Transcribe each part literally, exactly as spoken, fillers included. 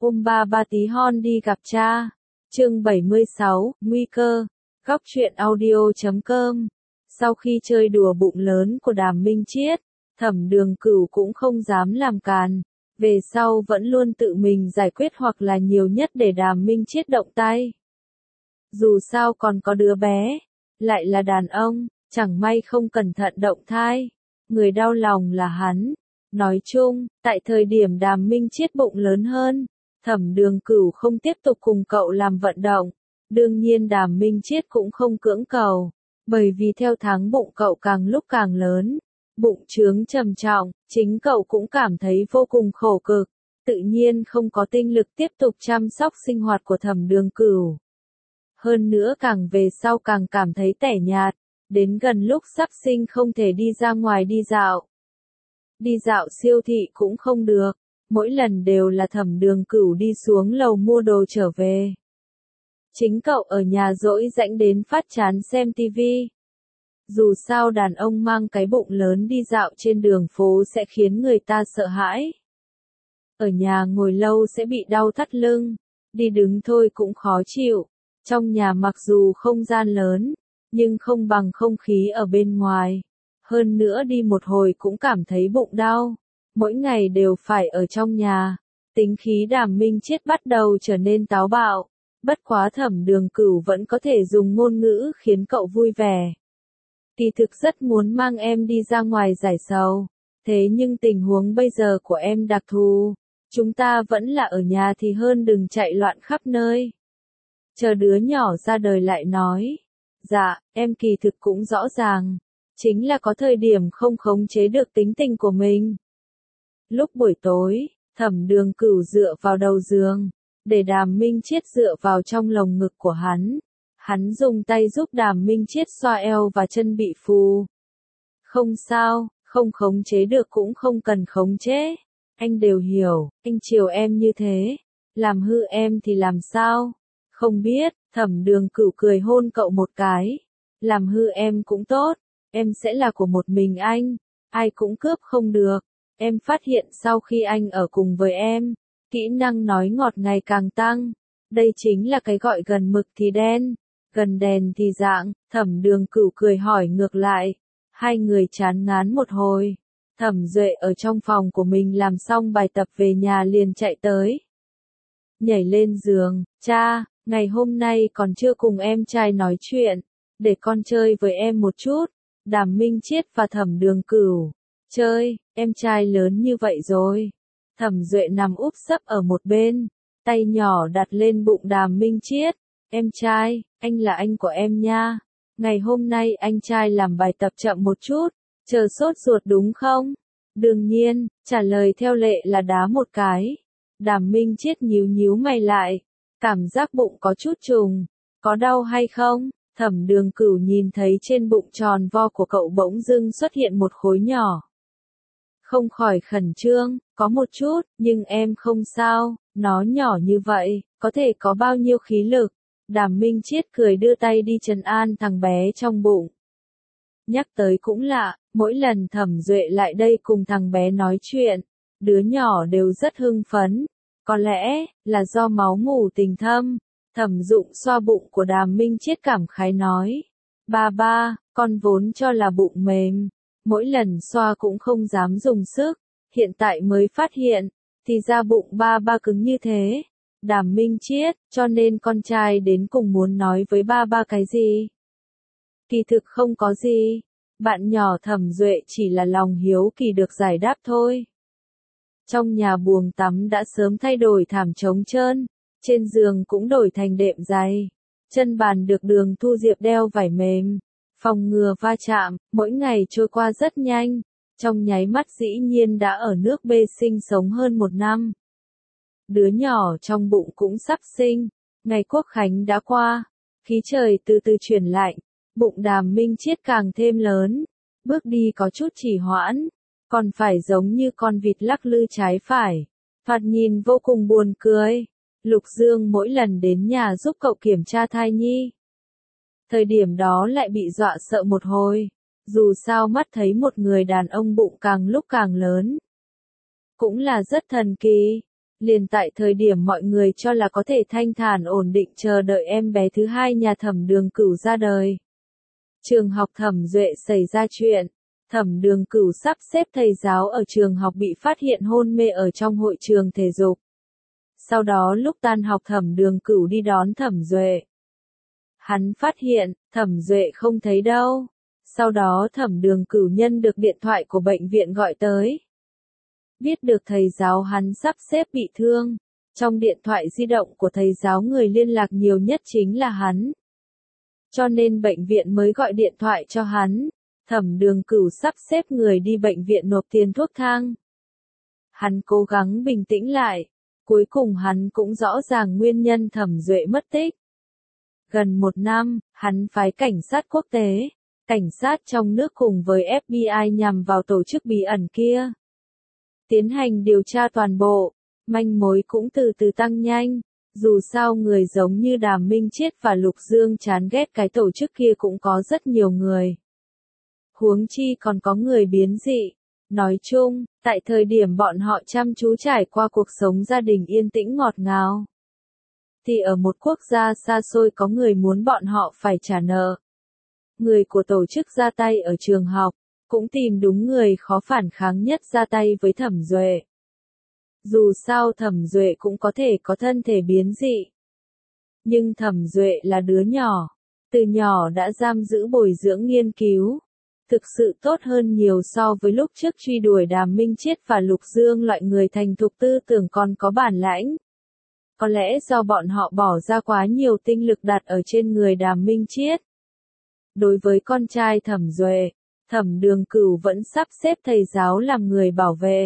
Ôm ba ba tí hon đi gặp cha. Chương bảy mươi sáu, Nguy cơ. Góc truyện audio chấm com. Sau khi chơi đùa bụng lớn của Đàm Minh Chiết, Thẩm Đường Cửu cũng không dám làm càn. Về sau vẫn luôn tự mình giải quyết hoặc là nhiều nhất để Đàm Minh Chiết động tay. Dù sao còn có đứa bé, lại là đàn ông, chẳng may không cẩn thận động thai. Người đau lòng là hắn. Nói chung, tại thời điểm Đàm Minh Chiết bụng lớn hơn, Thẩm Đường Cửu không tiếp tục cùng cậu làm vận động. Đương nhiên Đàm Minh Chiết cũng không cưỡng cầu, bởi vì theo tháng bụng cậu càng lúc càng lớn, bụng trướng trầm trọng, chính cậu cũng cảm thấy vô cùng khổ cực, tự nhiên không có tinh lực tiếp tục chăm sóc sinh hoạt của Thẩm Đường Cửu. Hơn nữa càng về sau càng cảm thấy tẻ nhạt, đến gần lúc sắp sinh không thể đi ra ngoài đi dạo. Đi dạo siêu thị cũng không được, mỗi lần đều là Thẩm Đường Cửu đi xuống lầu mua đồ trở về. Chính cậu ở nhà rỗi rãnh đến phát chán xem tivi. Dù sao đàn ông mang cái bụng lớn đi dạo trên đường phố sẽ khiến người ta sợ hãi. Ở nhà ngồi lâu sẽ bị đau thắt lưng, đi đứng thôi cũng khó chịu. Trong nhà mặc dù không gian lớn, nhưng không bằng không khí ở bên ngoài. Hơn nữa đi một hồi cũng cảm thấy bụng đau. Mỗi ngày đều phải ở trong nhà. Tính khí Đàm Minh Chiết bắt đầu trở nên táo bạo. Bất quá Thẩm Đường Cửu vẫn có thể dùng ngôn ngữ khiến cậu vui vẻ. Kỳ thực rất muốn mang em đi ra ngoài giải sầu. Thế nhưng tình huống bây giờ của em đặc thù. Chúng ta vẫn là ở nhà thì hơn đừng chạy loạn khắp nơi. Chờ đứa nhỏ ra đời lại nói. Dạ, em kỳ thực cũng rõ ràng. Chính là có thời điểm không khống chế được tính tình của mình. Lúc buổi tối, Thẩm Đường Cửu dựa vào đầu giường, để Đàm Minh Chiết dựa vào trong lồng ngực của hắn. Hắn dùng tay giúp Đàm Minh Chiết xoa eo và chân bị phù. Không sao, không khống chế được cũng không cần khống chế. Anh đều hiểu, anh chiều em như thế. Làm hư em thì làm sao? Không biết, Thẩm Đường Cửu cười hôn cậu một cái. Làm hư em cũng tốt, em sẽ là của một mình anh, ai cũng cướp không được. Em phát hiện sau khi anh ở cùng với em, kỹ năng nói ngọt ngày càng tăng. Đây chính là cái gọi gần mực thì đen, gần đèn thì rạng. Thẩm Đường Cửu cười hỏi ngược lại. Hai người chán ngán một hồi. Thẩm Duệ ở trong phòng của mình làm xong bài tập về nhà liền chạy tới. Nhảy lên giường, cha, ngày hôm nay còn chưa cùng em trai nói chuyện, để con chơi với em một chút. Đàm Minh Chiết và Thẩm Đường Cửu. Chơi, em trai lớn như vậy rồi. Thẩm Duệ nằm úp sấp ở một bên, tay nhỏ đặt lên bụng Đàm Minh Chiết. Em trai, anh là anh của em nha. Ngày hôm nay anh trai làm bài tập chậm một chút, chờ sốt ruột đúng không? Đương nhiên, trả lời theo lệ là đá một cái. Đàm Minh Chiết nhíu nhíu mày lại, cảm giác bụng có chút trùng, có đau hay không? Thẩm Đường Cửu nhìn thấy trên bụng tròn vo của cậu bỗng dưng xuất hiện một khối nhỏ. Không khỏi khẩn trương, có một chút, nhưng em không sao, nó nhỏ như vậy, có thể có bao nhiêu khí lực. Đàm Minh Chiết cười đưa tay đi trấn an thằng bé trong bụng. Nhắc tới cũng lạ, mỗi lần Thẩm Duệ lại đây cùng thằng bé nói chuyện, đứa nhỏ đều rất hưng phấn. Có lẽ là do máu mủ tình thâm. Thẩm Dụng xoa bụng của Đàm Minh Chiết cảm khái nói. Ba ba, con vốn cho là bụng mềm. Mỗi lần xoa cũng không dám dùng sức. Hiện tại mới phát hiện, thì ra bụng ba ba cứng như thế. Đàm Minh Chiết, cho nên con trai đến cùng muốn nói với ba ba cái gì? Kỳ thực không có gì. Bạn nhỏ Thẩm Duệ chỉ là lòng hiếu kỳ được giải đáp thôi. Trong nhà buồng tắm đã sớm thay đổi thảm trống trơn. Trên giường cũng đổi thành đệm dày. Chân bàn được Đường Thu Diệp đeo vải mềm. Phòng ngừa va chạm, mỗi ngày trôi qua rất nhanh. Trong nháy mắt dĩ nhiên đã ở nước B sinh sống hơn một năm. Đứa nhỏ trong bụng cũng sắp sinh. Ngày Quốc Khánh đã qua. Khí trời từ từ chuyển lạnh. Bụng Đàm Minh Chiết càng thêm lớn. Bước đi có chút trì hoãn. Còn phải giống như con vịt lắc lư trái phải. Thoạt nhìn vô cùng buồn cười. Lục Dương mỗi lần đến nhà giúp cậu kiểm tra thai nhi. Thời điểm đó lại bị dọa sợ một hồi. Dù sao mắt thấy một người đàn ông bụng càng lúc càng lớn. Cũng là rất thần kỳ. Liền tại thời điểm mọi người cho là có thể thanh thản ổn định chờ đợi em bé thứ hai nhà Thẩm Đường Cửu ra đời. Trường học Thẩm Duệ xảy ra chuyện, Thẩm Đường Cửu sắp xếp thầy giáo ở trường học bị phát hiện hôn mê ở trong hội trường thể dục. Sau đó lúc tan học Thẩm Đường Cửu đi đón Thẩm Duệ. Hắn phát hiện, Thẩm Duệ không thấy đâu. Sau đó Thẩm Đường Cửu nhân được điện thoại của bệnh viện gọi tới. Biết được thầy giáo hắn sắp xếp bị thương. Trong điện thoại di động của thầy giáo người liên lạc nhiều nhất chính là hắn. Cho nên bệnh viện mới gọi điện thoại cho hắn. Thẩm Đường Cửu sắp xếp người đi bệnh viện nộp tiền thuốc thang. Hắn cố gắng bình tĩnh lại. Cuối cùng hắn cũng rõ ràng nguyên nhân Thẩm Duệ mất tích. Gần một năm, hắn phái cảnh sát quốc tế, cảnh sát trong nước cùng với ép bê i nhằm vào tổ chức bí ẩn kia. Tiến hành điều tra toàn bộ, manh mối cũng từ từ tăng nhanh, dù sao người giống như Đàm Minh Chiết và Lục Dương chán ghét cái tổ chức kia cũng có rất nhiều người. Huống chi còn có người biến dị. Nói chung, tại thời điểm bọn họ chăm chú trải qua cuộc sống gia đình yên tĩnh ngọt ngào, thì ở một quốc gia xa xôi có người muốn bọn họ phải trả nợ. Người của tổ chức ra tay ở trường học, cũng tìm đúng người khó phản kháng nhất ra tay với Thẩm Duệ. Dù sao Thẩm Duệ cũng có thể có thân thể biến dị. Nhưng Thẩm Duệ là đứa nhỏ, từ nhỏ đã giam giữ bồi dưỡng nghiên cứu. Thực sự tốt hơn nhiều so với lúc trước truy đuổi Đàm Minh Chiết và Lục Dương loại người thành thục tư tưởng còn có bản lãnh. Có lẽ do bọn họ bỏ ra quá nhiều tinh lực đặt ở trên người Đàm Minh Chiết. Đối với con trai Thẩm Duệ, Thẩm Đường Cửu vẫn sắp xếp thầy giáo làm người bảo vệ.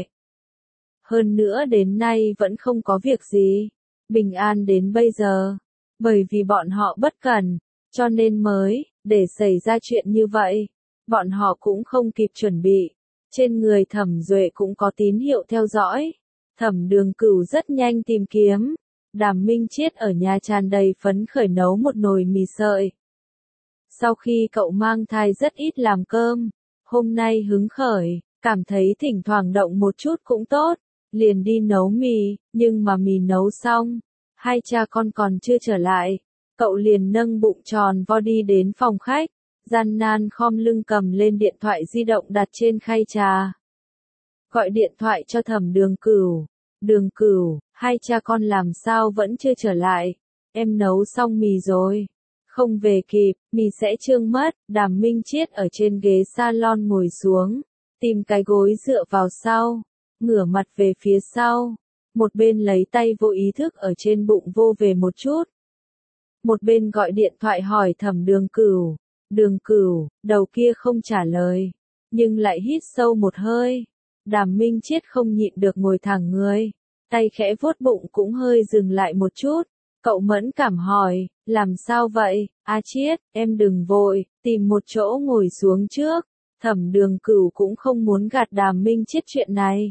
Hơn nữa đến nay vẫn không có việc gì, bình an đến bây giờ. Bởi vì bọn họ bất cẩn, cho nên mới, để xảy ra chuyện như vậy. Bọn họ cũng không kịp chuẩn bị. Trên người Thẩm Duệ cũng có tín hiệu theo dõi. Thẩm Đường Cửu rất nhanh tìm kiếm. Đàm Minh Chiết ở nhà tràn đầy phấn khởi nấu một nồi mì sợi. Sau khi cậu mang thai rất ít làm cơm, hôm nay hứng khởi, cảm thấy thỉnh thoảng động một chút cũng tốt, liền đi nấu mì, nhưng mà mì nấu xong, hai cha con còn chưa trở lại, cậu liền nâng bụng tròn vo đi đến phòng khách, gian nan khom lưng cầm lên điện thoại di động đặt trên khay trà. Gọi điện thoại cho Thẩm Đường Cửu. Đường Cửu, hai cha con làm sao vẫn chưa trở lại? Em nấu xong mì rồi. Không về kịp, mì sẽ trương mất. Đàm Minh Chiết ở trên ghế salon ngồi xuống, tìm cái gối dựa vào sau, ngửa mặt về phía sau, một bên lấy tay vô ý thức ở trên bụng vô về một chút. Một bên gọi điện thoại hỏi Thẩm Đường Cửu. Đường Cửu, đầu kia không trả lời, nhưng lại hít sâu một hơi. Đàm Minh Chiết không nhịn được ngồi thẳng người, tay khẽ vuốt bụng cũng hơi dừng lại một chút. Cậu mẫn cảm hỏi, làm sao vậy, A Chiết, em đừng vội, tìm một chỗ ngồi xuống trước. Thẩm Đường Cửu cũng không muốn gạt Đàm Minh Chiết chuyện này.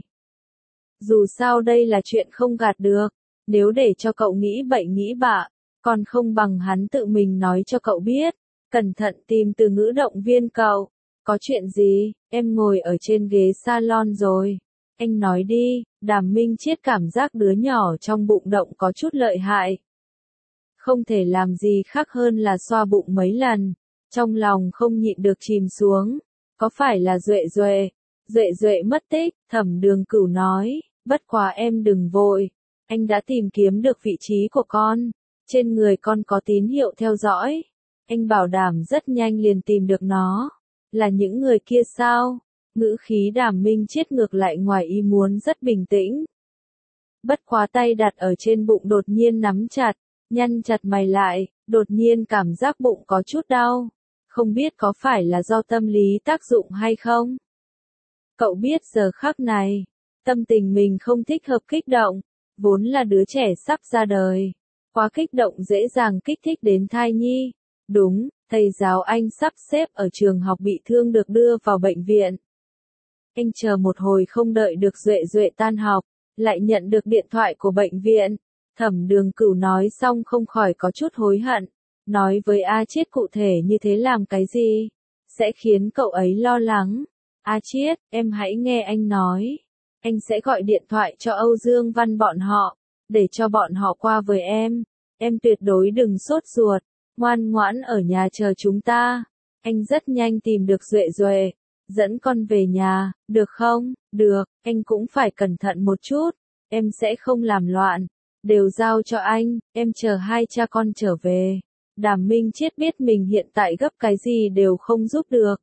Dù sao đây là chuyện không gạt được, nếu để cho cậu nghĩ bậy nghĩ bạ, còn không bằng hắn tự mình nói cho cậu biết. Cẩn thận tìm từ ngữ động viên cậu. Có chuyện gì, em ngồi ở trên ghế salon rồi. Anh nói đi. Đàm Minh Chiết cảm giác đứa nhỏ trong bụng động có chút lợi hại. Không thể làm gì khác hơn là xoa bụng mấy lần. Trong lòng không nhịn được chìm xuống. Có phải là Duệ Duệ? Duệ Duệ mất tích, Thẩm Đường Cửu nói. Bất quá em đừng vội. Anh đã tìm kiếm được vị trí của con. Trên người con có tín hiệu theo dõi. Anh bảo đảm rất nhanh liền tìm được nó. Là những người kia sao? Ngữ khí Đàm Minh Chiết ngược lại ngoài ý muốn rất bình tĩnh. Bất quá tay đặt ở trên bụng đột nhiên nắm chặt, nhăn chặt mày lại, đột nhiên cảm giác bụng có chút đau. Không biết có phải là do tâm lý tác dụng hay không? Cậu biết giờ khắc này, tâm tình mình không thích hợp kích động, vốn là đứa trẻ sắp ra đời. Quá kích động dễ dàng kích thích đến thai nhi. Đúng, thầy giáo anh sắp xếp ở trường học bị thương được đưa vào bệnh viện. Anh chờ một hồi không đợi được Duệ Duệ tan học, lại nhận được điện thoại của bệnh viện. Thẩm Đường Cửu nói xong không khỏi có chút hối hận. Nói với A Chiết cụ thể như thế làm cái gì? Sẽ khiến cậu ấy lo lắng. A Chiết, em hãy nghe anh nói. anh sẽ gọi điện thoại cho Âu Dương Văn bọn họ, để cho bọn họ qua với em. Em tuyệt đối đừng sốt ruột, ngoan ngoãn ở nhà chờ chúng ta. Anh rất nhanh tìm được Duệ Duệ, dẫn con về nhà, được không? Được, anh cũng phải cẩn thận một chút, em sẽ không làm loạn, đều giao cho anh, em chờ hai cha con trở về. Đàm Minh Chiết biết mình hiện tại gấp cái gì đều không giúp được.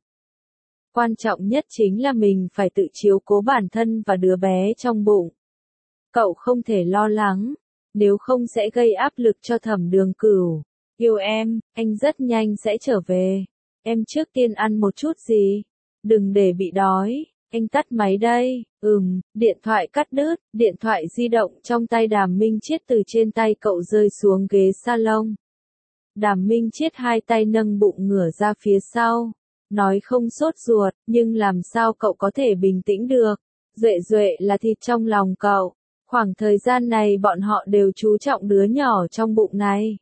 Quan trọng nhất chính là mình phải tự chiếu cố bản thân và đứa bé trong bụng. Cậu không thể lo lắng, nếu không sẽ gây áp lực cho Thẩm Đường Cửu. Yêu em, anh rất nhanh sẽ trở về. Em trước tiên ăn một chút gì, đừng để bị đói. Anh tắt máy đây. Ừm, điện thoại cắt đứt, điện thoại di động trong tay Đàm Minh Chiết từ trên tay cậu rơi xuống ghế salon. Đàm Minh Chiết hai tay nâng bụng ngửa ra phía sau, nói không sốt ruột, nhưng làm sao cậu có thể bình tĩnh được? Duệ Duệ là thịt trong lòng cậu, khoảng thời gian này bọn họ đều chú trọng đứa nhỏ trong bụng này.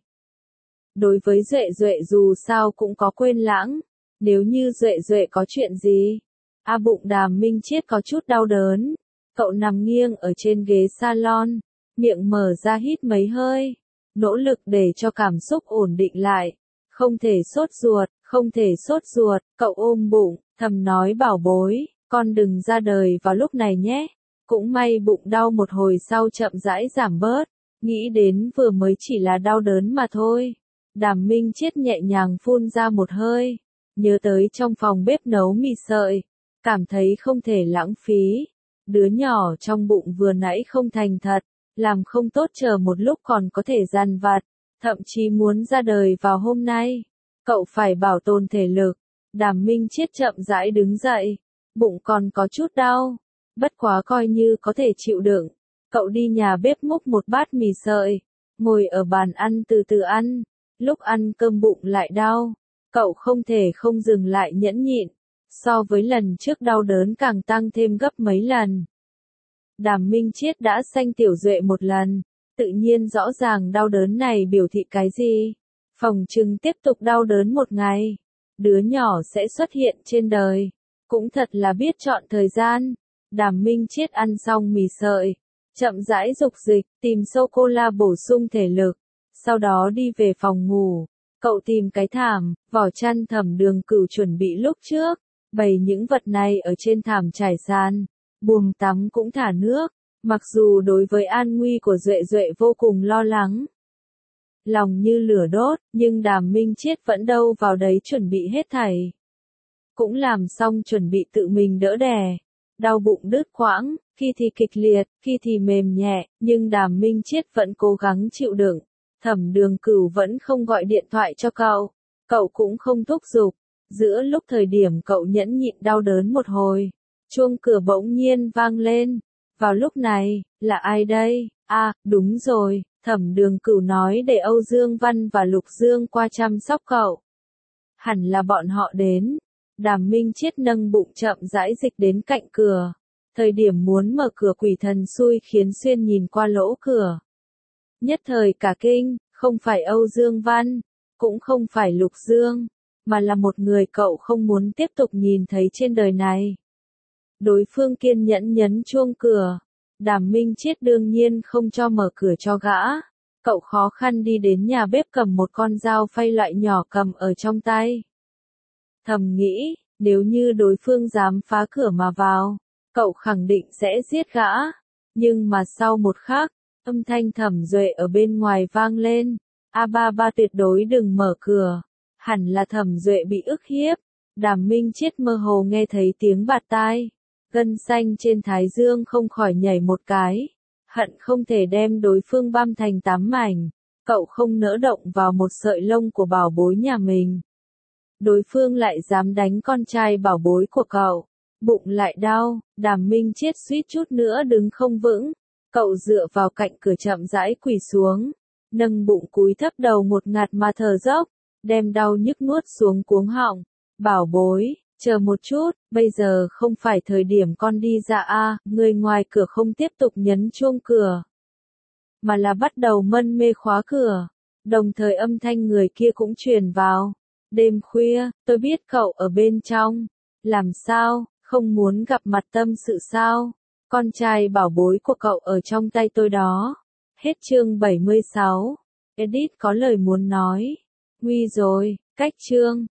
Đối với Duệ Duệ dù sao cũng có quên lãng, nếu như Duệ Duệ có chuyện gì, a bụng Đàm Minh Chiết có chút đau đớn, cậu nằm nghiêng ở trên ghế salon, miệng mở ra hít mấy hơi, nỗ lực để cho cảm xúc ổn định lại, không thể sốt ruột, không thể sốt ruột, cậu ôm bụng, thầm nói bảo bối, con đừng ra đời vào lúc này nhé. Cũng may bụng đau một hồi sau chậm rãi giảm bớt, nghĩ đến vừa mới chỉ là đau đớn mà thôi. Đàm Minh Chiết nhẹ nhàng phun ra một hơi, nhớ tới trong phòng bếp nấu mì sợi, cảm thấy không thể lãng phí. Đứa nhỏ trong bụng vừa nãy không thành thật, làm không tốt chờ một lúc còn có thể dằn vặt, thậm chí muốn ra đời vào hôm nay. Cậu phải bảo tồn thể lực. Đàm Minh Chiết chậm rãi đứng dậy, bụng còn có chút đau, bất quá coi như có thể chịu đựng. Cậu đi nhà bếp múc một bát mì sợi, ngồi ở bàn ăn từ từ ăn. Lúc ăn cơm bụng lại đau, cậu không thể không dừng lại nhẫn nhịn, so với lần trước đau đớn càng tăng thêm gấp mấy lần. Đàm Minh Chiết đã sanh Tiểu Duệ một lần, tự nhiên rõ ràng đau đớn này biểu thị cái gì. Phòng trừng tiếp tục đau đớn một ngày, đứa nhỏ sẽ xuất hiện trên đời, cũng thật là biết chọn thời gian. Đàm Minh Chiết ăn xong mì sợi, chậm rãi dục dịch, tìm sô-cô-la bổ sung thể lực, sau đó đi về phòng ngủ. Cậu tìm cái thảm, vỏ chăn Thẩm Đường Cửu chuẩn bị lúc trước, bày những vật này ở trên thảm trải sàn, buồng tắm cũng thả nước, mặc dù đối với an nguy của Duệ Duệ vô cùng lo lắng. Lòng như lửa đốt, nhưng Đàm Minh Chiết vẫn đâu vào đấy chuẩn bị hết thảy. Cũng làm xong chuẩn bị tự mình đỡ đẻ. Đau bụng đứt quãng, khi thì kịch liệt, khi thì mềm nhẹ, nhưng Đàm Minh Chiết vẫn cố gắng chịu đựng. Thẩm Đường Cửu vẫn không gọi điện thoại cho cậu, cậu cũng không thúc giục. Giữa lúc thời điểm cậu nhẫn nhịn đau đớn một hồi, chuông cửa bỗng nhiên vang lên. Vào lúc này, là ai đây? À, đúng rồi, Thẩm Đường Cửu nói để Âu Dương Văn và Lục Dương qua chăm sóc cậu. Hẳn là bọn họ đến. Đàm Minh Chiết nâng bụng chậm rãi dịch đến cạnh cửa. Thời điểm muốn mở cửa quỷ thần xui khiến xuyên nhìn qua lỗ cửa. Nhất thời cả kinh, không phải Âu Dương Văn, cũng không phải Lục Dương, mà là một người cậu không muốn tiếp tục nhìn thấy trên đời này. Đối phương kiên nhẫn nhấn chuông cửa. Đàm Minh Chiết đương nhiên không cho mở cửa cho gã. Cậu khó khăn đi đến nhà bếp cầm một con dao phay loại nhỏ cầm ở trong tay. Thầm nghĩ, nếu như đối phương dám phá cửa mà vào, cậu khẳng định sẽ giết gã. Nhưng mà sau một khắc, âm thanh Thẩm Duệ ở bên ngoài vang lên. A ba ba tuyệt đối đừng mở cửa. Hẳn là Thẩm Duệ bị ức hiếp. Đàm Minh Chiết mơ hồ nghe thấy tiếng bạt tai. Gân xanh trên thái dương không khỏi nhảy một cái. Hận không thể đem đối phương băm thành tám mảnh. Cậu không nỡ động vào một sợi lông của bảo bối nhà mình. Đối phương lại dám đánh con trai bảo bối của cậu. Bụng lại đau, Đàm Minh Chiết suýt chút nữa đứng không vững. Cậu dựa vào cạnh cửa chậm rãi quỳ xuống. Nâng bụng cúi thấp đầu một ngạt mà thở dốc. Đem đau nhức nuốt xuống cuống họng. Bảo bối, chờ một chút, bây giờ không phải thời điểm con đi ra a. Người ngoài cửa không tiếp tục nhấn chuông cửa, mà là bắt đầu mân mê khóa cửa. Đồng thời âm thanh người kia cũng truyền vào. Đêm khuya, tôi biết cậu ở bên trong. Làm sao, không muốn gặp mặt tâm sự sao? Con trai bảo bối của cậu ở trong tay tôi đó. Hết chương bảy mươi sáu. Edit có lời muốn nói. Nguy rồi, cách chương.